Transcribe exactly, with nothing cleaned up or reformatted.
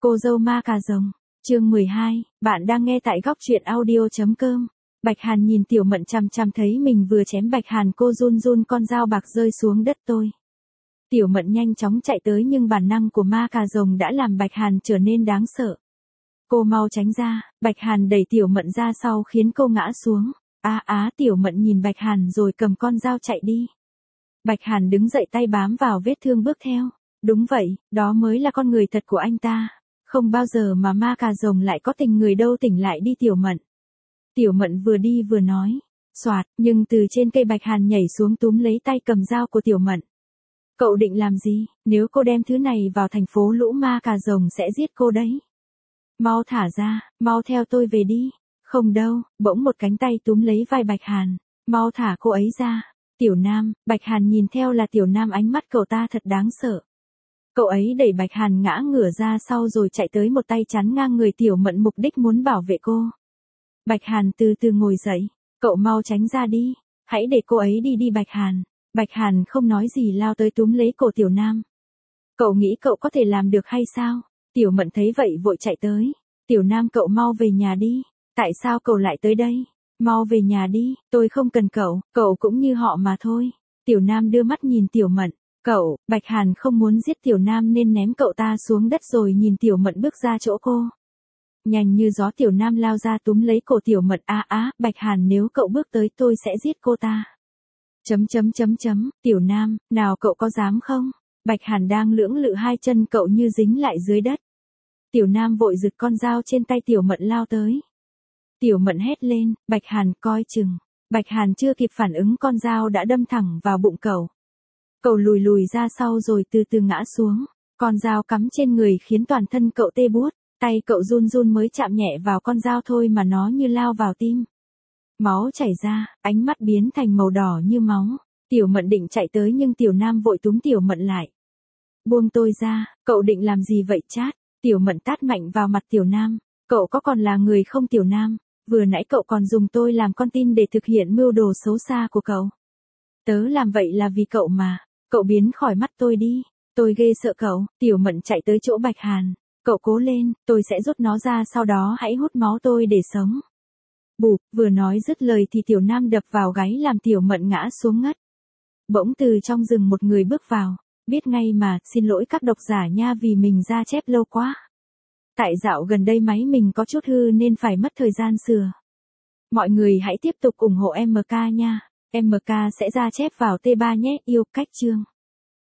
Cô dâu ma cà rồng, chương mười hai, bạn đang nghe tại góc truyện audio.com. Bạch Hàn nhìn Tiểu Mận chằm chằm thấy mình vừa chém Bạch Hàn, cô run run con dao bạc rơi xuống đất tôi. Tiểu Mận nhanh chóng chạy tới nhưng bản năng của ma cà rồng đã làm Bạch Hàn trở nên đáng sợ. Cô mau tránh ra, Bạch Hàn đẩy Tiểu Mận ra sau khiến cô ngã xuống. Á á Tiểu Mận nhìn Bạch Hàn rồi cầm con dao chạy đi. Bạch Hàn đứng dậy tay bám vào vết thương bước theo. Đúng vậy, đó mới là con người thật của anh ta. Không bao giờ mà ma cà rồng lại có tình người đâu, tỉnh lại đi Tiểu Mận. Tiểu Mận vừa đi vừa nói. Soạt, nhưng từ trên cây Bạch Hàn nhảy xuống túm lấy tay cầm dao của Tiểu Mận. Cậu định làm gì? Nếu cô đem thứ này vào thành phố lũ ma cà rồng sẽ giết cô đấy. Mau thả ra, mau theo tôi về đi. Không đâu, bỗng một cánh tay túm lấy vai Bạch Hàn. Mau thả cô ấy ra. Tiểu Nam, Bạch Hàn nhìn theo là Tiểu Nam, ánh mắt cậu ta thật đáng sợ. Cậu ấy đẩy Bạch Hàn ngã ngửa ra sau rồi chạy tới một tay chắn ngang người Tiểu Mận, mục đích muốn bảo vệ cô. Bạch Hàn từ từ ngồi dậy. Cậu mau tránh ra đi. Hãy để cô ấy đi đi Bạch Hàn. Bạch Hàn không nói gì lao tới túm lấy cổ Tiểu Nam. Cậu nghĩ cậu có thể làm được hay sao? Tiểu Mận thấy vậy vội chạy tới. Tiểu Nam, cậu mau về nhà đi. Tại sao cậu lại tới đây? Mau về nhà đi, tôi không cần cậu, cậu cũng như họ mà thôi. Tiểu Nam đưa mắt nhìn Tiểu Mận. Cậu, Bạch Hàn không muốn giết Tiểu Nam nên ném cậu ta xuống đất rồi nhìn Tiểu Mận bước ra chỗ cô. Nhanh như gió Tiểu Nam lao ra túm lấy cổ Tiểu Mận. Á á, Bạch Hàn, nếu cậu bước tới tôi sẽ giết cô ta. Chấm chấm chấm chấm, Tiểu Nam, nào cậu có dám không? Bạch Hàn đang lưỡng lự, hai chân cậu như dính lại dưới đất. Tiểu Nam vội giật con dao trên tay Tiểu Mận lao tới. Tiểu Mận hét lên, Bạch Hàn coi chừng. Bạch Hàn chưa kịp phản ứng, con dao đã đâm thẳng vào bụng cậu. Cậu lùi lùi ra sau rồi từ từ ngã xuống. Con dao cắm trên người khiến toàn thân cậu tê buốt. Tay cậu run run mới chạm nhẹ vào con dao thôi mà nó như lao vào tim. Máu chảy ra, ánh mắt biến thành màu đỏ như máu. Tiểu Mận định chạy tới nhưng Tiểu Nam vội túm Tiểu Mận lại. Buông tôi ra, cậu định làm gì vậy Chát? Tiểu Mận tát mạnh vào mặt Tiểu Nam. Cậu có còn là người không Tiểu Nam? Vừa nãy cậu còn dùng tôi làm con tin để thực hiện mưu đồ xấu xa của cậu. Tớ làm vậy là vì cậu mà. Cậu biến khỏi mắt tôi đi. Tôi ghê sợ cậu. Tiểu Mận chạy tới chỗ Bạch Hàn. Cậu cố lên, tôi sẽ rút nó ra, sau đó hãy hút máu tôi để sống. Bụp, vừa nói dứt lời thì Tiểu Nam đập vào gáy làm Tiểu Mận ngã xuống ngất. Bỗng từ trong rừng một người bước vào. Biết ngay mà, xin lỗi các độc giả nha vì mình ra chép lâu quá. Tại dạo gần đây máy mình có chút hư nên phải mất thời gian sửa. Mọi người hãy tiếp tục ủng hộ em ca nha. em ca sẽ ra chép vào T ba nhé, yêu cách chương.